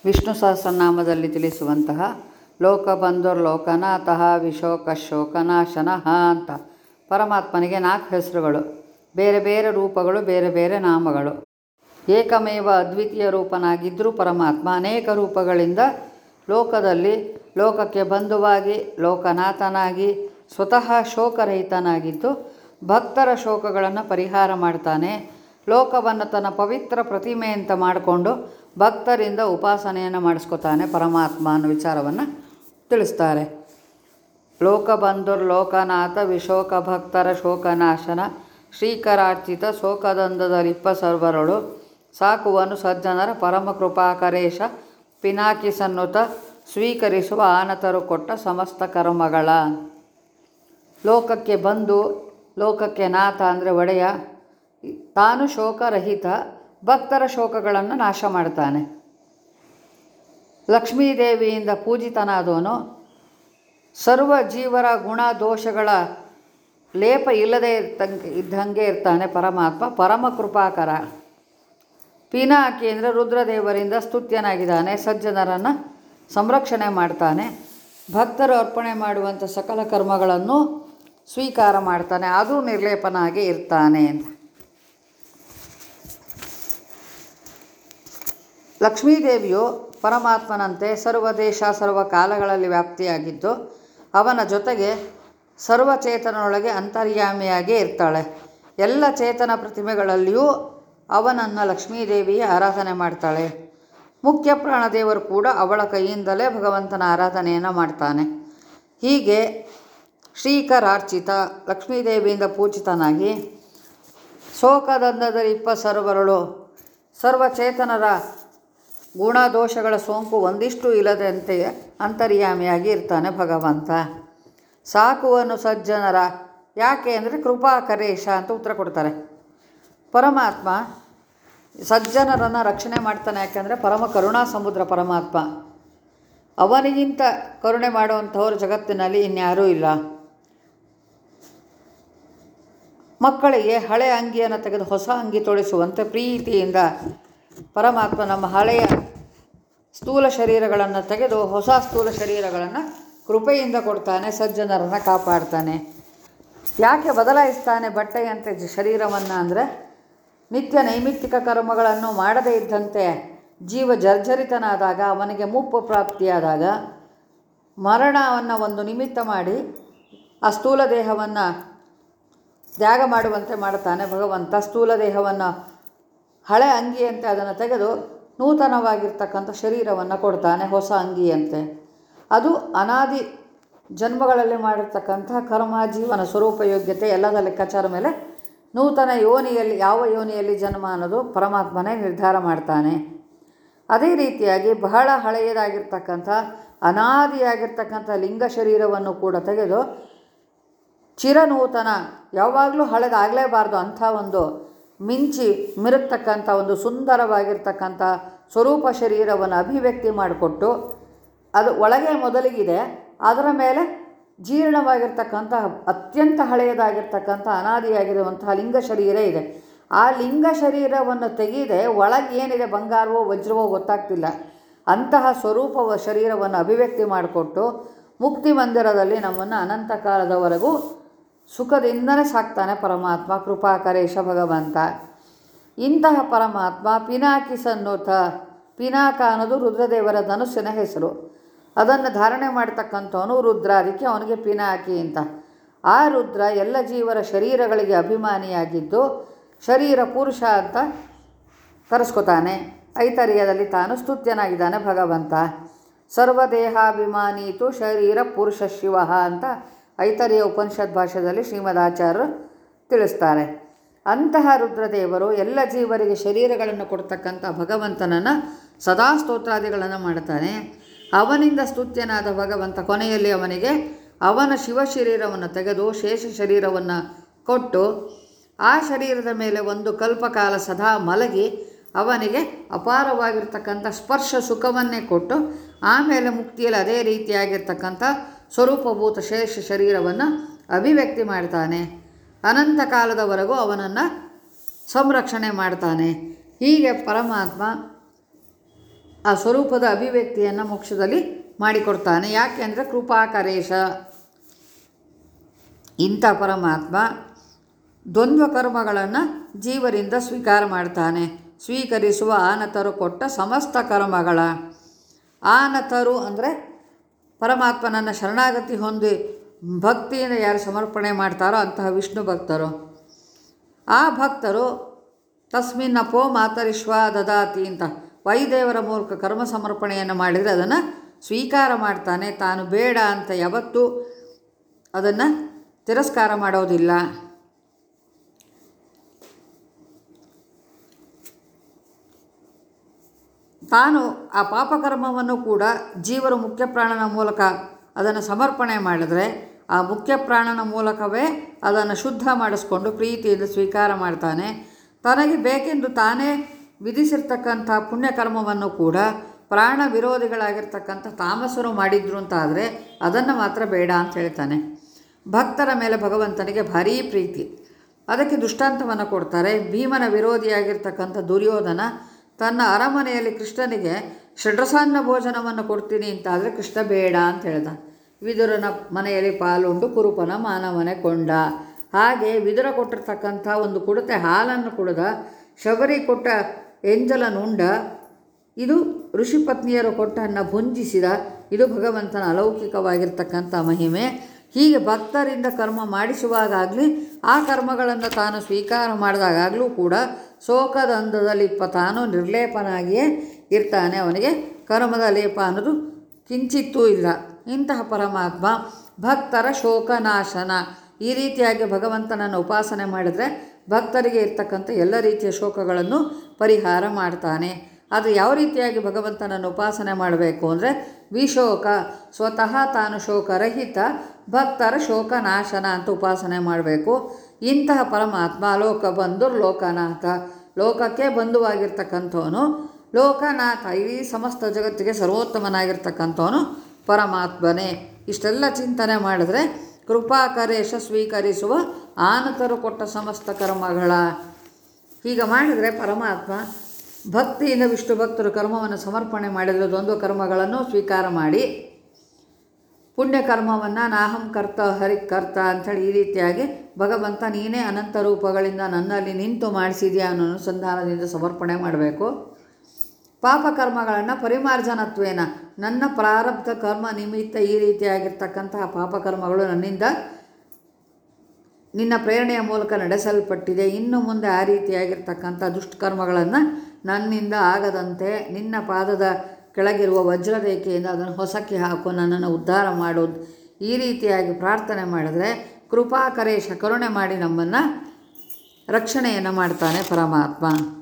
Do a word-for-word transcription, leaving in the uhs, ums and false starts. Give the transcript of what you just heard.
ವಿಷ್ಣು ಸಹಸ್ರನಾಮದಲ್ಲಿ ತಿಳಿಸುವಂತಹ ಲೋಕಬಂಧುರ್ಲೋಕನಾಥಃ ವಿಶೋಕಶೋಕನಾಶನಃ ಅಂತ ಪರಮಾತ್ಮನಿಗೆ ನಾಲ್ಕು ಹೆಸರುಗಳು, ಬೇರೆ ಬೇರೆ ರೂಪಗಳು, ಬೇರೆ ಬೇರೆ ನಾಮಗಳು. ಏಕಮೇವ ಅದ್ವಿತೀಯ ರೂಪನಾಗಿದ್ದರೂ ಪರಮಾತ್ಮ ಅನೇಕ ರೂಪಗಳಿಂದ ಲೋಕದಲ್ಲಿ ಲೋಕಕ್ಕೆ ಬಂಧುವಾಗಿ ಲೋಕನಾಥನಾಗಿ ಸ್ವತಃ ಶೋಕರಹಿತನಾಗಿದ್ದು ಭಕ್ತರ ಶೋಕಗಳನ್ನು ಪರಿಹಾರ ಮಾಡ್ತಾನೆ. ಲೋಕವನ್ನು ತನ್ನ ಪವಿತ್ರ ಪ್ರತಿಮೆ ಅಂತ ಮಾಡಿಕೊಂಡು ಭಕ್ತರಿಂದ ಉಪಾಸನೆಯನ್ನು ಮಾಡಿಸ್ಕೊತಾನೆ ಪರಮಾತ್ಮ ಅನ್ನೋ ವಿಚಾರವನ್ನು ತಿಳಿಸ್ತಾರೆ. ಲೋಕಬಂಧುರ್ ಲೋಕನಾಥ ವಿಶೋಕ ಭಕ್ತರ ಶೋಕನಾಶನ ಶ್ರೀಕರಾರ್ಚಿತ ಶೋಕದಂದದರಿಪ್ಪ ಸರ್ವರಳು ಸಾಕುವನು ಸಜ್ಜನರ ಪರಮ ಕೃಪಾಕರೇಶ ಪಿನಾಕಿ ಸನ್ನುತ ಸ್ವೀಕರಿಸುವ ಆನತರು ಕೊಟ್ಟ ಸಮಸ್ತ ಕರ್ಮಗಳ. ಲೋಕಕ್ಕೆ ಬಂದು ಲೋಕಕ್ಕೆ ನಾಥ ಅಂದರೆ ಒಡೆಯ, ತಾನು ಶೋಕರಹಿತ ಭಕ್ತರ ಶೋಕಗಳನ್ನು ನಾಶ ಮಾಡ್ತಾನೆ. ಲಕ್ಷ್ಮೀದೇವಿಯಿಂದ ಪೂಜಿತನಾದವನು, ಸರ್ವ ಜೀವರ ಗುಣ ದೋಷಗಳ ಲೇಪ ಇಲ್ಲದೆ ಇರ್ತಂಗೆ ಇದ್ದಂಗೆ ಇರ್ತಾನೆ ಪರಮಾತ್ಮ, ಪರಮ ಕೃಪಾಕರ. ಪಿನಾಕಿ ಅಂದರೆ ರುದ್ರದೇವರಿಂದ ಸ್ತುತ್ಯನಾಗಿದ್ದಾನೆ, ಸಜ್ಜನರನ್ನು ಸಂರಕ್ಷಣೆ ಮಾಡ್ತಾನೆ, ಭಕ್ತರು ಅರ್ಪಣೆ ಮಾಡುವಂಥ ಸಕಲ ಕರ್ಮಗಳನ್ನು ಸ್ವೀಕಾರ ಮಾಡ್ತಾನೆ, ಅದು ನಿರ್ಲೇಪನಾಗಿ ಇರ್ತಾನೆ ಅಂತ. ಲಕ್ಷ್ಮೀದೇವಿಯು ಪರಮಾತ್ಮನಂತೆ ಸರ್ವ ದೇಶ ಸರ್ವ ಕಾಲಗಳಲ್ಲಿ ವ್ಯಾಪ್ತಿಯಾಗಿದ್ದು ಅವನ ಜೊತೆಗೆ ಸರ್ವಚೇತನೊಳಗೆ ಅಂತರ್ಯಾಮಿಯಾಗಿ ಇರ್ತಾಳೆ. ಎಲ್ಲ ಚೇತನ ಪ್ರತಿಮೆಗಳಲ್ಲಿಯೂ ಅವನನ್ನು ಲಕ್ಷ್ಮೀದೇವಿಯ ಆರಾಧನೆ ಮಾಡ್ತಾಳೆ. ಮುಖ್ಯ ಪ್ರಾಣದೇವರು ಕೂಡ ಅವಳ ಕೈಯಿಂದಲೇ ಭಗವಂತನ ಆರಾಧನೆಯನ್ನು ಮಾಡ್ತಾನೆ. ಹೀಗೆ ಶ್ರೀಕರಾರ್ಚಿತ ಲಕ್ಷ್ಮೀದೇವಿಯಿಂದ ಪೂಜಿತನಾಗಿ ಶೋಕದಂದದರಿಪ್ಪ ಸರ್ವರಳು ಸರ್ವಚೇತನರ ಗುಣದೋಷಗಳ ಸೋಂಕು ಒಂದಿಷ್ಟು ಇಲ್ಲದಂತೆ ಅಂತರ್ಯಾಮಿಯಾಗಿ ಇರ್ತಾನೆ ಭಗವಂತ. ಸಾಕುವನು ಸಜ್ಜನರ, ಯಾಕೆ ಅಂದರೆ ಕೃಪಾಕರೇಶ ಅಂತ ಉತ್ತರ ಕೊಡ್ತಾರೆ. ಪರಮಾತ್ಮ ಸಜ್ಜನರನ್ನು ರಕ್ಷಣೆ ಮಾಡ್ತಾನೆ, ಯಾಕೆಂದರೆ ಪರಮ ಕರುಣಾ ಸಮುದ್ರ ಪರಮಾತ್ಮ. ಅವನಿಗಿಂತ ಕರುಣೆ ಮಾಡುವಂಥವ್ರು ಜಗತ್ತಿನಲ್ಲಿ ಇನ್ಯಾರೂ ಇಲ್ಲ. ಮಕ್ಕಳಿಗೆ ಹಳೆ ಅಂಗಿಯನ್ನು ತೆಗೆದು ಹೊಸ ಅಂಗಿ ತೊಡಿಸುವಂತೆ ಪ್ರೀತಿಯಿಂದ ಪರಮಾತ್ಮ ನಮ್ಮ ಹಳೆಯ ಸ್ಥೂಲ ಶರೀರಗಳನ್ನು ತೆಗೆದು ಹೊಸ ಸ್ಥೂಲ ಶರೀರಗಳನ್ನು ಕೃಪೆಯಿಂದ ಕೊಡ್ತಾನೆ, ಸಜ್ಜನರನ್ನು ಕಾಪಾಡ್ತಾನೆ. ಯಾಕೆ ಬದಲಾಯಿಸ್ತಾನೆ ಬಟ್ಟೆಯಂತೆ ಶರೀರವನ್ನು ಅಂದರೆ, ನಿತ್ಯ ನೈಮಿತ್ತಿಕ ಕರ್ಮಗಳನ್ನು ಮಾಡದೇ ಇದ್ದಂತೆ ಜೀವ ಜರ್ಜರಿತನಾದಾಗ, ಅವನಿಗೆ ಮುಪ್ಪು ಪ್ರಾಪ್ತಿಯಾದಾಗ ಮರಣವನ್ನು ಒಂದು ನಿಮಿತ್ತ ಮಾಡಿ ಆ ಸ್ಥೂಲ ದೇಹವನ್ನು ತ್ಯಾಗ ಮಾಡುವಂತೆ ಮಾಡ್ತಾನೆ ಭಗವಂತ. ಸ್ಥೂಲ ದೇಹವನ್ನು ಹಳೆ ಅಂಗಿಯಂತೆ ಅದನ್ನು ತೆಗೆದು ನೂತನವಾಗಿರ್ತಕ್ಕಂಥ ಶರೀರವನ್ನು ಕೊಡ್ತಾನೆ, ಹೊಸ ಅಂಗಿಯಂತೆ. ಅದು ಅನಾದಿ ಜನ್ಮಗಳಲ್ಲಿ ಮಾಡಿರ್ತಕ್ಕಂಥ ಕರ್ಮ, ಜೀವನ, ಸ್ವರೂಪ, ಯೋಗ್ಯತೆ ಎಲ್ಲದ ಲೆಕ್ಕಾಚಾರ ಮೇಲೆ ನೂತನ ಯೋನಿಯಲ್ಲಿ ಯಾವ ಯೋನಿಯಲ್ಲಿ ಜನ್ಮ ಅನ್ನೋದು ಪರಮಾತ್ಮನೇ ನಿರ್ಧಾರ ಮಾಡ್ತಾನೆ. ಅದೇ ರೀತಿಯಾಗಿ ಬಹಳ ಹಳೆಯದಾಗಿರ್ತಕ್ಕಂಥ ಅನಾದಿಯಾಗಿರ್ತಕ್ಕಂಥ ಲಿಂಗ ಶರೀರವನ್ನು ಕೂಡ ತೆಗೆದು ಚಿರನೂತನ, ಯಾವಾಗಲೂ ಹಳೆದಾಗಲೇಬಾರ್ದು ಅಂಥ ಒಂದು ಮಿಂಚಿ ಮಿರುಗ್ತಕ್ಕಂಥ ಒಂದು ಸುಂದರವಾಗಿರ್ತಕ್ಕಂಥ ಸ್ವರೂಪ ಶರೀರವನ್ನು ಅಭಿವ್ಯಕ್ತಿ ಮಾಡಿಕೊಟ್ಟು, ಅದು ಒಳಗೆ ಮೊದಲಿಗಿದೆ, ಅದರ ಮೇಲೆ ಜೀರ್ಣವಾಗಿರ್ತಕ್ಕಂಥ ಅತ್ಯಂತ ಹಳೆಯದಾಗಿರ್ತಕ್ಕಂಥ ಅನಾದಿಯಾಗಿರುವಂತಹ ಲಿಂಗ ಶರೀರ ಇದೆ. ಆ ಲಿಂಗ ಶರೀರವನ್ನು ತೆಗೆದೆ ಒಳಗೆ ಏನಿದೆ, ಬಂಗಾರವೋ ವಜ್ರವೋ ಗೊತ್ತಾಗ್ತಿಲ್ಲ, ಅಂತಹ ಸ್ವರೂಪ ಶರೀರವನ್ನು ಅಭಿವ್ಯಕ್ತಿ ಮಾಡಿಕೊಟ್ಟು ಮುಕ್ತಿ ಮಂದಿರದಲ್ಲಿ ನಮ್ಮನ್ನು ಅನಂತ ಕಾಲದವರೆಗೂ ಸುಖದಿಂದನೇ ಸಾಕ್ತಾನೆ ಪರಮಾತ್ಮ, ಕೃಪಾಕರೇಶ ಭಗವಂತ. ಇಂತಹ ಪರಮಾತ್ಮ ಪಿನಾಕಿ ಸನ್ನುತ, ಪಿನಾಕ ಅನ್ನೋದು ರುದ್ರದೇವರ ಧನುಸ್ಸಿನ ಹೆಸರು. ಅದನ್ನು ಧಾರಣೆ ಮಾಡ್ತಕ್ಕಂಥವನು ರುದ್ರ, ಅದಕ್ಕೆ ಅವನಿಗೆ ಪಿನಾಕಿ ಅಂತ. ಆ ರುದ್ರ ಎಲ್ಲ ಜೀವರ ಶರೀರಗಳಿಗೆ ಅಭಿಮಾನಿಯಾಗಿದ್ದು ಶರೀರ ಪುರುಷ ಅಂತ ಕರೆಸ್ಕೊತಾನೆ. ಐತರ್ಯದಲ್ಲಿ ತಾನು ಸ್ತುತ್ಯನಾಗಿದ್ದಾನೆ ಭಗವಂತ. ಸರ್ವದೇಹಾಭಿಮಾನೀತು ಶರೀರ ಪುರುಷ ಶಿವ ಅಂತ ಐತರ್ಯ ಉಪನಿಷತ್ ಭಾಷೆಯಲ್ಲಿ ಶ್ರೀಮದಾಚಾರ್ಯರು ತಿಳಿಸ್ತಾರೆ. ಅಂತಹ ರುದ್ರದೇವರು ಎಲ್ಲ ಜೀವರಿಗೆ ಶರೀರಗಳನ್ನು ಕೊಡ್ತಕ್ಕಂಥ ಭಗವಂತನನ್ನು ಸದಾ ಸ್ತೋತ್ರಾದಿಗಳನ್ನು ಮಾಡ್ತಾನೆ. ಅವನಿಂದ ಸ್ತುತ್ಯನಾದ ಭಗವಂತ ಕೊನೆಯಲ್ಲಿ ಅವನಿಗೆ ಅವನ ಶಿವ ಶರೀರವನ್ನು ತೆಗೆದು ಶೇಷ ಶರೀರವನ್ನು ಕೊಟ್ಟು ಆ ಶರೀರದ ಮೇಲೆ ಒಂದು ಕಲ್ಪಕಾಲ ಸದಾ ಮಲಗಿ ಅವನಿಗೆ ಅಪಾರವಾಗಿರ್ತಕ್ಕಂಥ ಸ್ಪರ್ಶ ಸುಖವನ್ನೇ ಕೊಟ್ಟು ಆಮೇಲೆ ಮುಕ್ತಿಯಲ್ಲಿ ಅದೇ ರೀತಿಯಾಗಿರ್ತಕ್ಕಂಥ ಸ್ವರೂಪಭೂತ ಶೇಷ ಶರೀರವನ್ನು ಅಭಿವ್ಯಕ್ತಿ ಮಾಡ್ತಾನೆ. ಅನಂತ ಕಾಲದವರೆಗೂ ಅವನನ್ನು ಸಂರಕ್ಷಣೆ ಮಾಡ್ತಾನೆ. ಹೀಗೆ ಪರಮಾತ್ಮ ಆ ಸ್ವರೂಪದ ಅಭಿವ್ಯಕ್ತಿಯನ್ನು ಮೋಕ್ಷದಲ್ಲಿ ಮಾಡಿಕೊಡ್ತಾನೆ. ಯಾಕೆ ಅಂದರೆ ಕೃಪಾಕರೇಶ. ಇಂಥ ಪರಮಾತ್ಮ ದ್ವಂದ್ವ ಕರ್ಮಗಳನ್ನು ಜೀವರಿಂದ ಸ್ವೀಕಾರ ಮಾಡ್ತಾನೆ. ಸ್ವೀಕರಿಸುವ ಆನತರು ಕೊಟ್ಟ ಸಮಸ್ತ ಕರ್ಮಗಳ. ಆನತರು ಅಂದರೆ ಪರಮಾತ್ಮನನ್ನು ಶರಣಾಗತಿ ಹೊಂದಿ ಭಕ್ತಿಯಿಂದ ಯಾರು ಸಮರ್ಪಣೆ ಮಾಡ್ತಾರೋ ಅಂತಹ ವಿಷ್ಣು ಭಕ್ತರು. ಆ ಭಕ್ತರು ತಸ್ಮಿನ್ನಪೋ ಮಾತರಿಶ್ವ ದದಾತಿ ಅಂತ ವಾಯುದೇವರ ಮೂಲಕ ಕರ್ಮ ಸಮರ್ಪಣೆಯನ್ನು ಮಾಡಿದರೆ ಅದನ್ನು ಸ್ವೀಕಾರ ಮಾಡ್ತಾನೆ. ತಾನು ಬೇಡ ಅಂತ ಯಾವತ್ತೂ ಅದನ್ನು ತಿರಸ್ಕಾರ ಮಾಡೋದಿಲ್ಲ. ತಾನು ಆ ಪಾಪಕರ್ಮವನ್ನು ಕೂಡ ಜೀವರು ಮುಖ್ಯ ಪ್ರಾಣನ ಮೂಲಕ ಅದನ್ನು ಸಮರ್ಪಣೆ ಮಾಡಿದರೆ ಆ ಮುಖ್ಯ ಪ್ರಾಣನ ಮೂಲಕವೇ ಅದನ್ನು ಶುದ್ಧ ಮಾಡಿಸ್ಕೊಂಡು ಪ್ರೀತಿಯಿಂದ ಸ್ವೀಕಾರ ಮಾಡ್ತಾನೆ. ತನಗೆ ಬೇಕೆಂದು ತಾನೇ ವಿಧಿಸಿರ್ತಕ್ಕಂಥ ಪುಣ್ಯಕರ್ಮವನ್ನು ಕೂಡ ಪ್ರಾಣ ವಿರೋಧಿಗಳಾಗಿರ್ತಕ್ಕಂಥ ತಾಮಸರು ಮಾಡಿದ್ರು ಅಂತಾದರೆ ಅದನ್ನು ಮಾತ್ರ ಬೇಡ ಅಂತ ಹೇಳ್ತಾನೆ. ಭಕ್ತರ ಮೇಲೆ ಭಗವಂತನಿಗೆ ಭಾರೀ ಪ್ರೀತಿ. ಅದಕ್ಕೆ ದೃಷ್ಟಾಂತವನ್ನು ಕೊಡ್ತಾರೆ. ಭೀಮನ ವಿರೋಧಿಯಾಗಿರ್ತಕ್ಕಂಥ ದುರ್ಯೋಧನ ತನ್ನ ಅರಮನೆಯಲ್ಲಿ ಕೃಷ್ಣನಿಗೆ ಷಡ್ರಸಾನ್ನ ಭೋಜನವನ್ನು ಕೊಡ್ತೀನಿ ಅಂತಾದರೆ ಕೃಷ್ಣ ಬೇಡ ಅಂತ ಹೇಳ್ದ. ವಿದುರನ ಮನೆಯಲ್ಲಿ ಪಾಲುಂಡು ಕುರುಪನ ಮಾನವನೆ ಕೊಂಡ. ಹಾಗೆ ವಿದುರ ಕೊಟ್ಟಿರ್ತಕ್ಕಂಥ ಒಂದು ಕುಡತೆ ಹಾಲನ್ನು ಕುಡಿದ, ಶಬರಿ ಕೊಟ್ಟ ಎಂಜಲನುಂಡ, ಇದು ಋಷಿಪತ್ನಿಯರು ಕೊಟ್ಟನ್ನು ಭುಂಜಿಸಿದ. ಇದು ಭಗವಂತನ ಅಲೌಕಿಕವಾಗಿರ್ತಕ್ಕಂಥ ಮಹಿಮೆ. ಹೀಗೆ ಭಕ್ತರಿಂದ ಕರ್ಮ ಮಾಡಿಸುವಾಗಲಿ ಆ ಕರ್ಮಗಳನ್ನು ತಾನು ಸ್ವೀಕಾರ ಮಾಡಿದಾಗಲೂ ಕೂಡ ಶೋಕದಂಧದಲ್ಲಿಪ್ಪ ತಾನು ನಿರ್ಲೇಪನಾಗಿಯೇ ಇರ್ತಾನೆ. ಅವನಿಗೆ ಕರ್ಮದ ಲೇಪ ಅನ್ನೋದು ಕಿಂಚಿತ್ತೂ ಇಲ್ಲ. ಇಂತಹ ಪರಮಾತ್ಮ ಭಕ್ತರ ಶೋಕನಾಶನ. ಈ ರೀತಿಯಾಗಿ ಭಗವಂತನನ್ನು ಉಪಾಸನೆ ಮಾಡಿದರೆ ಭಕ್ತರಿಗೆ ಇರ್ತಕ್ಕಂಥ ಎಲ್ಲ ರೀತಿಯ ಶೋಕಗಳನ್ನು ಪರಿಹಾರ ಮಾಡ್ತಾನೆ. ಅದು ಯಾವ ರೀತಿಯಾಗಿ ಭಗವಂತನನ್ನು ಉಪಾಸನೆ ಮಾಡಬೇಕು ಅಂದರೆ ವಿಶೋಕ, ಸ್ವತಃ ತಾನು ಶೋಕರಹಿತ, ಭಕ್ತರ ಶೋಕನಾಶನ ಅಂತ ಉಪಾಸನೆ ಮಾಡಬೇಕು. ಇಂತಹ ಪರಮಾತ್ಮ ಲೋಕ ಬಂಧುರ್ ಲೋಕನಾಥ, ಲೋಕಕ್ಕೆ ಬಂಧುವಾಗಿರ್ತಕ್ಕಂಥವನು ಲೋಕನಾಥ, ಈ ಸಮಸ್ತ ಜಗತ್ತಿಗೆ ಸರ್ವೋತ್ತಮನಾಗಿರ್ತಕ್ಕಂಥವನು ಪರಮಾತ್ಮನೇ. ಇಷ್ಟೆಲ್ಲ ಚಿಂತನೆ ಮಾಡಿದ್ರೆ ಕೃಪಾಕರೇಶ ಸ್ವೀಕರಿಸುವ ಆನತರು ಕೊಟ್ಟ ಸಮಸ್ತ ಕರ್ಮಗಳ. ಹೀಗೆ ಮಾಡಿದರೆ ಪರಮಾತ್ಮ ಭಕ್ತಿಯಿಂದ ವಿಷ್ಣು ಭಕ್ತರು ಕರ್ಮವನ್ನು ಸಮರ್ಪಣೆ ಮಾಡಿದರೆ ದ್ವಂದ್ವ ಕರ್ಮಗಳನ್ನು ಸ್ವೀಕಾರ ಮಾಡಿ ಪುಣ್ಯಕರ್ಮವನ್ನು ನಾಹಂ ಕರ್ತ ಹರಿಕರ್ತ ಅಂಥೇಳಿ ಈ ರೀತಿಯಾಗಿ ಭಗವಂತ ನೀನೇ ಅನಂತ ರೂಪಗಳಿಂದ ನನ್ನಲ್ಲಿ ನಿಂತು ಮಾಡಿಸಿದ್ಯಾ ಅನ್ನೋ ಅನುಸಂಧಾನದಿಂದ ಸಮರ್ಪಣೆ ಮಾಡಬೇಕು. ಪಾಪಕರ್ಮಗಳನ್ನು ಪರಿಮಾರ್ಜನತ್ವೇನ, ನನ್ನ ಪ್ರಾರಬ್ಧ ಕರ್ಮ ನಿಮಿತ್ತ ಈ ರೀತಿಯಾಗಿರ್ತಕ್ಕಂತಹ ಪಾಪಕರ್ಮಗಳು ನನ್ನಿಂದ ನಿನ್ನ ಪ್ರೇರಣೆಯ ಮೂಲಕ ನಡೆಸಲ್ಪಟ್ಟಿದೆ. ಇನ್ನು ಮುಂದೆ ಆ ರೀತಿಯಾಗಿರ್ತಕ್ಕಂಥ ದುಷ್ಕರ್ಮಗಳನ್ನು ನನ್ನಿಂದ ಆಗದಂತೆ ನಿನ್ನ ಪಾದದ ಕೆಳಗಿರುವ ವಜ್ರರೇಖೆಯಿಂದ ಅದನ್ನು ಹೊಸಕ್ಕೆ ಹಾಕು, ನನ್ನನ್ನು ಉದ್ಧಾರ ಮಾಡೋದು. ಈ ರೀತಿಯಾಗಿ ಪ್ರಾರ್ಥನೆ ಮಾಡಿದರೆ ಕೃಪಾಕರೇಶ ಕರುಣೆ ಮಾಡಿ ನಮ್ಮನ್ನು ರಕ್ಷಣೆಯನ್ನು ಮಾಡ್ತಾನೆ ಪರಮಾತ್ಮ.